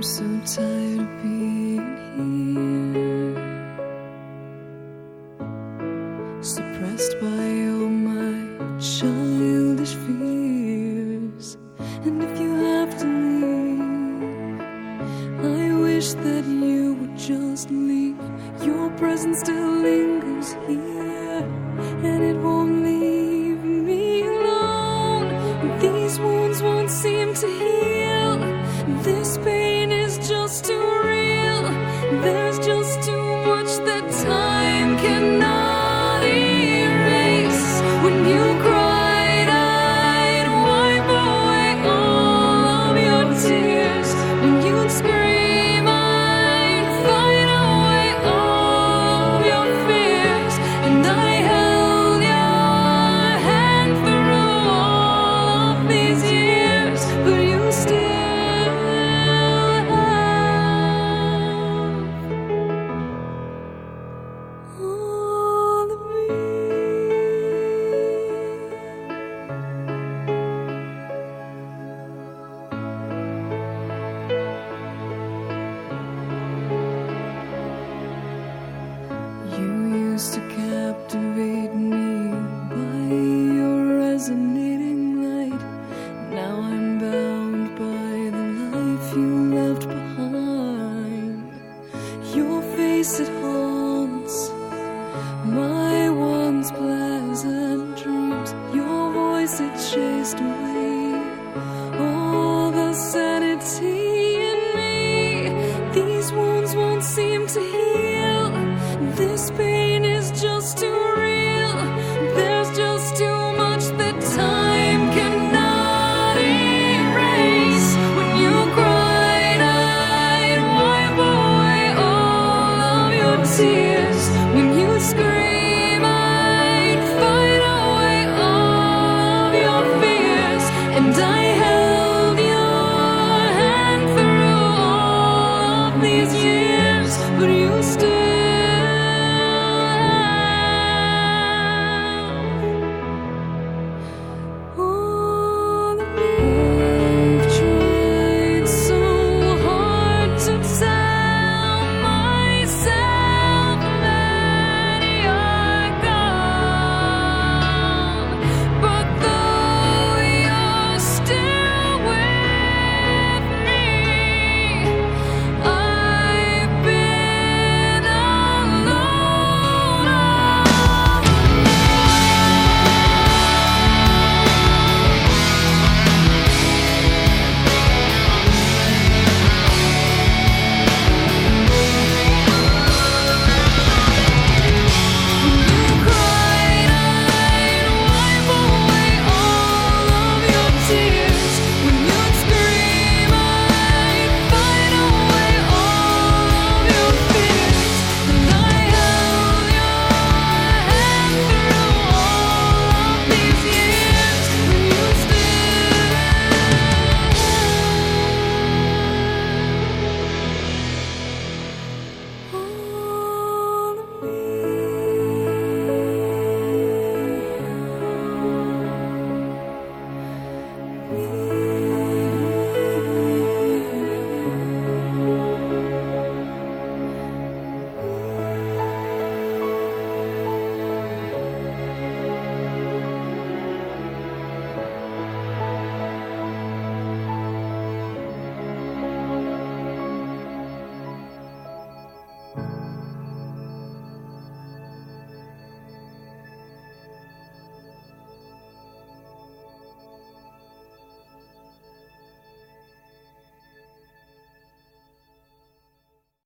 so tired of being here, suppressed by all my childish fears. And if you have to leave, I wish that you would just leave. Your presence still lingers here, and it won't leave me alone. These wounds won't seem to heal. This pain is just too real. There's just too much that time cannot erase. When you cried, I'd wipe away all of your tears. When you'd scream, I'd fight away all of your fears. And I held your hand through all of these years, but you still all of me. You used to captivate me by your resonating light. Now I'm bound by the life you left behind. Your face, it haunts my once pleasant dreams. Your voice, it chased away all the sanity in me. These wounds won't seem to heal. This pain